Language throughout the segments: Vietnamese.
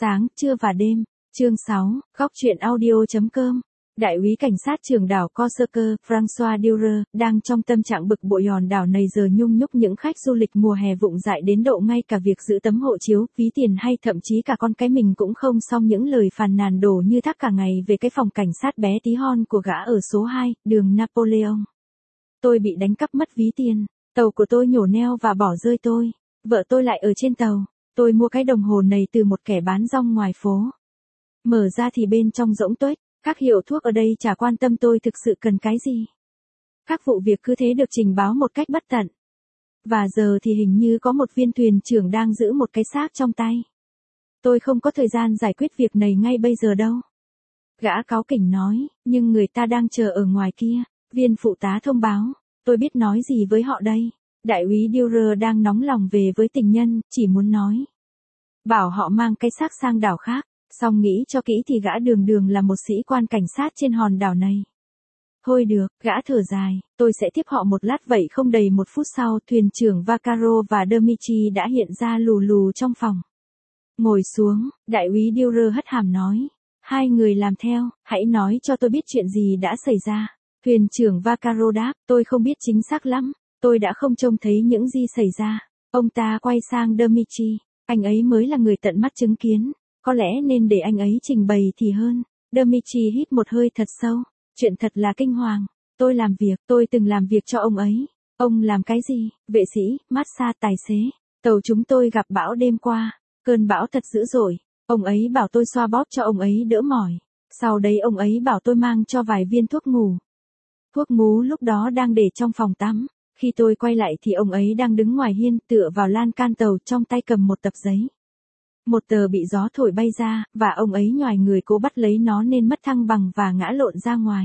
Sáng, trưa và đêm. Chương 6, góc truyện audio.com. Đại úy cảnh sát trưởng đảo Corsica, François Durer, đang trong tâm trạng bực bội. Hòn đảo này giờ nhung nhúc những khách du lịch mùa hè vụng dại đến độ ngay cả việc giữ tấm hộ chiếu, ví tiền hay thậm chí cả con cái mình cũng không xong. Những lời phàn nàn đổ như thác cả ngày về cái phòng cảnh sát bé tí hon của gã ở số 2, đường Napoleon. Tôi bị đánh cắp mất ví tiền, tàu của tôi nhổ neo và bỏ rơi tôi. Vợ tôi lại ở trên tàu. Tôi mua cái đồng hồ này từ một kẻ bán rong ngoài phố. Mở ra thì bên trong rỗng tuếch. Các hiệu thuốc ở đây chả quan tâm tôi thực sự cần cái gì. Các vụ việc cứ thế được trình báo một cách bất tận. Và giờ thì hình như có một viên thuyền trưởng đang giữ một cái xác trong tay. Tôi không có thời gian giải quyết việc này ngay bây giờ đâu. Gã cáu kỉnh nói, nhưng người ta đang chờ ở ngoài kia. Viên phụ tá thông báo, tôi biết nói gì với họ đây. Đại úy Durer đang nóng lòng về với tình nhân, chỉ muốn nói. Bảo họ mang cái xác sang đảo khác. Xong nghĩ cho kỹ thì gã đường là một sĩ quan cảnh sát trên hòn đảo này. Thôi được, gã thở dài, tôi sẽ tiếp họ một lát. Vậy không đầy một phút sau, thuyền trưởng Vaccaro và Dmitri đã hiện ra lù lù trong phòng. Ngồi xuống, đại úy Durer hất hàm nói. Hai người làm theo, hãy nói cho tôi biết chuyện gì đã xảy ra. Thuyền trưởng Vaccaro đáp, tôi không biết chính xác lắm, tôi đã không trông thấy những gì xảy ra. Ông ta quay sang Dmitri, anh ấy mới là người tận mắt chứng kiến. Có lẽ nên để anh ấy trình bày thì hơn. Dmitri hít một hơi thật sâu. Chuyện thật là kinh hoàng. Tôi từng làm việc cho ông ấy. Ông làm cái gì? Vệ sĩ, massage, tài xế. Tàu chúng tôi gặp bão đêm qua. Cơn bão thật dữ dội. Ông ấy bảo tôi xoa bóp cho ông ấy đỡ mỏi. Sau đấy ông ấy bảo tôi mang cho vài viên thuốc ngủ. Thuốc ngủ lúc đó đang để trong phòng tắm. Khi tôi quay lại thì ông ấy đang đứng ngoài hiên tựa vào lan can tàu, trong tay cầm một tập giấy. Một tờ bị gió thổi bay ra, và ông ấy nhoài người cố bắt lấy nó nên mất thăng bằng và ngã lộn ra ngoài.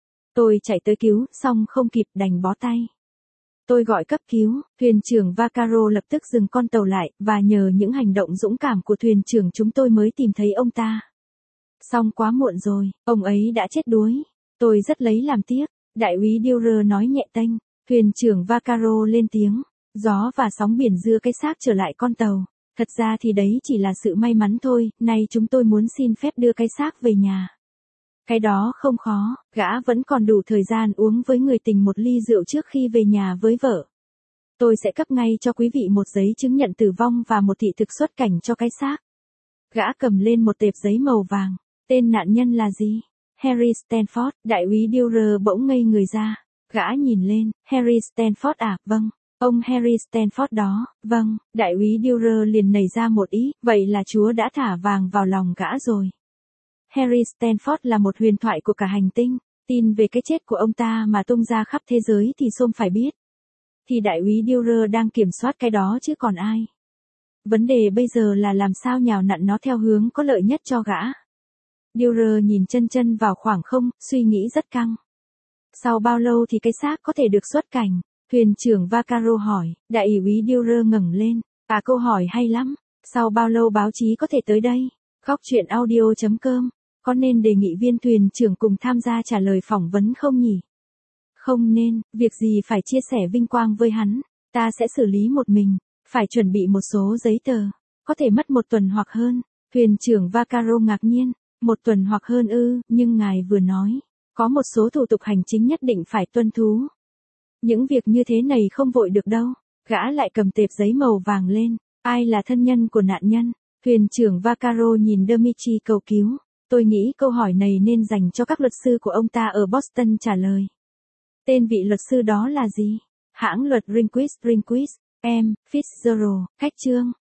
Tôi chạy tới cứu, xong không kịp, đành bó tay. Tôi gọi cấp cứu, thuyền trưởng Vaccaro lập tức dừng con tàu lại, và nhờ những hành động dũng cảm của thuyền trưởng chúng tôi mới tìm thấy ông ta. Xong quá muộn rồi, ông ấy đã chết đuối. Tôi rất lấy làm tiếc, đại úy Durer nói nhẹ tênh. Thuyền trưởng Vaccaro lên tiếng, gió và sóng biển đưa cái xác trở lại con tàu. Thật ra thì đấy chỉ là sự may mắn thôi, nay chúng tôi muốn xin phép đưa cái xác về nhà. Cái đó không khó, gã vẫn còn đủ thời gian uống với người tình một ly rượu trước khi về nhà với vợ. Tôi sẽ cấp ngay cho quý vị một giấy chứng nhận tử vong và một thị thực xuất cảnh cho cái xác. Gã cầm lên một tệp giấy màu vàng. Tên nạn nhân là gì? Harry Stanford. Đại úy Durer bỗng ngây người ra. Gã nhìn lên, Harry Stanford à, vâng. Ông Harry Stanford đó, vâng. Đại úy Durer liền nảy ra một ý, vậy là Chúa đã thả vàng vào lòng gã rồi. Harry Stanford là một huyền thoại của cả hành tinh, tin về cái chết của ông ta mà tung ra khắp thế giới thì xôm phải biết. Thì đại úy Durer đang kiểm soát cái đó chứ còn ai. Vấn đề bây giờ là làm sao nhào nặn nó theo hướng có lợi nhất cho gã. Durer nhìn chân vào khoảng không, suy nghĩ rất căng. Sau bao lâu thì cái xác có thể được xuất cảnh? Thuyền trưởng Vaccaro hỏi, đại úy Durer ngẩng lên. Câu hỏi hay lắm. Sau bao lâu báo chí có thể tới đây? Góc truyện audio.com. Có nên đề nghị viên thuyền trưởng cùng tham gia trả lời phỏng vấn không nhỉ? Không nên, việc gì phải chia sẻ vinh quang với hắn. Ta sẽ xử lý một mình. Phải chuẩn bị một số giấy tờ. Có thể mất 1 tuần hoặc hơn. Thuyền trưởng Vaccaro ngạc nhiên. 1 tuần hoặc hơn ư, nhưng ngài vừa nói. Có một số thủ tục hành chính nhất định phải tuân thủ. Những việc như thế này không vội được đâu. Gã lại cầm tệp giấy màu vàng lên. Ai là thân nhân của nạn nhân? Thuyền trưởng Vaccaro nhìn Dmitri cầu cứu. Tôi nghĩ câu hỏi này nên dành cho các luật sư của ông ta ở Boston trả lời. Tên vị luật sư đó là gì? Hãng luật Rehnquist. M. Fitzgerald. Khách chương.